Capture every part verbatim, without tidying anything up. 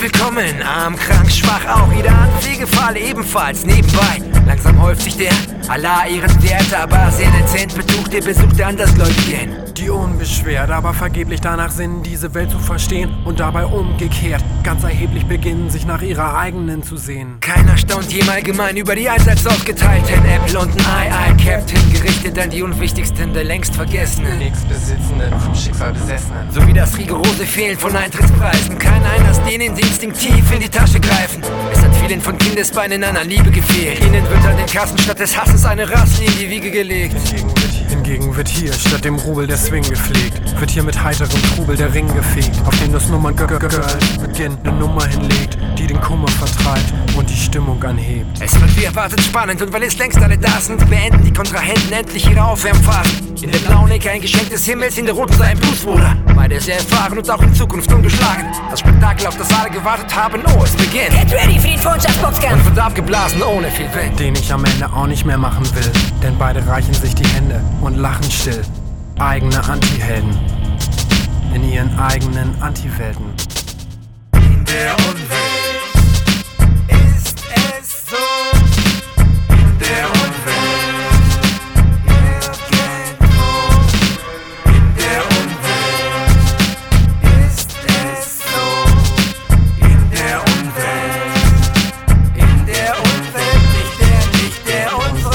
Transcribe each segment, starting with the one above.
Herzlich willkommen, arm, krank, schwach, auch jeder an Pflegefall ebenfalls nebenbei. Langsam häuft sich der Allah ehrenwerte, aber sehr dezent betuchte Besuch der Andersgläubigen. Die unbeschwert, aber vergeblich danach sinnen, diese Welt zu verstehen und dabei umgekehrt ganz erheblich beginnen, sich nach ihrer eigenen zu sehen. Keiner staunt je allgemein über die allseits aufgeteilten Äpfel und ein Ei, Ei, Captain, gerichtet an die unwichtigsten der längst Vergessenen. Nächstbesitzenden, vom Schicksal Besessenen. Sowie das rigorose Fehlen von Eintrittspreisen. Kein einer aus denen, die instinktiv in die Tasche greifen. Es hat vielen von Kindesbeinen an Liebe gefehlt. Ihnen wird an den Kassen statt des Hasses eine Rassel in die Wiege gelegt. Hingegen wird hier statt dem Rubel der Swing gepflegt. Wird hier mit heiterem Trubel der Ring gefegt, auf dem das Nummern Girl Beginn eine Nummer hinlegt, die den Kummer vertreibt und die Stimmung anhebt. Es wird wie erwartet spannend und weil es längst alle da sind, beenden die Kontrahenten endlich ihre Aufwärmphasen. In der blauen Ecke ein Geschenk des Himmels, in der roten sei ein Bluesbruder. Beide sehr erfahren und auch in Zukunft ungeschlagen. Das Spektakel, auf das alle gewartet haben, oh, es beginnt. Get ready für den Freundschaftsboxkampf. Und wird abgeblasen ohne viel Wind. Den ich am Ende auch nicht mehr machen will, denn beide reichen sich die Hände und lachen still. Eigene Antihelden in ihren eigenen Antiwelten. In der Umwelt ist es so. In der Umwelt irgendwo. In der Umwelt ist es so. In der Umwelt. In der Umwelt, nicht der, nicht der unsere.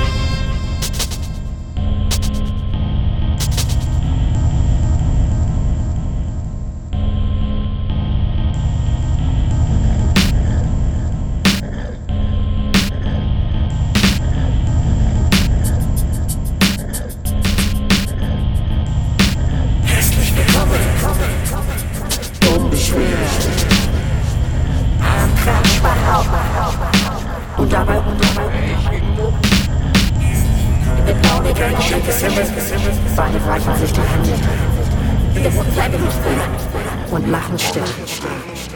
Und dabei, und dabei, in der blauen Ecke ein Geschenk des Himmels, beide reichen sich die Hände. In der roten sei ein Bluesbruder und lachen still.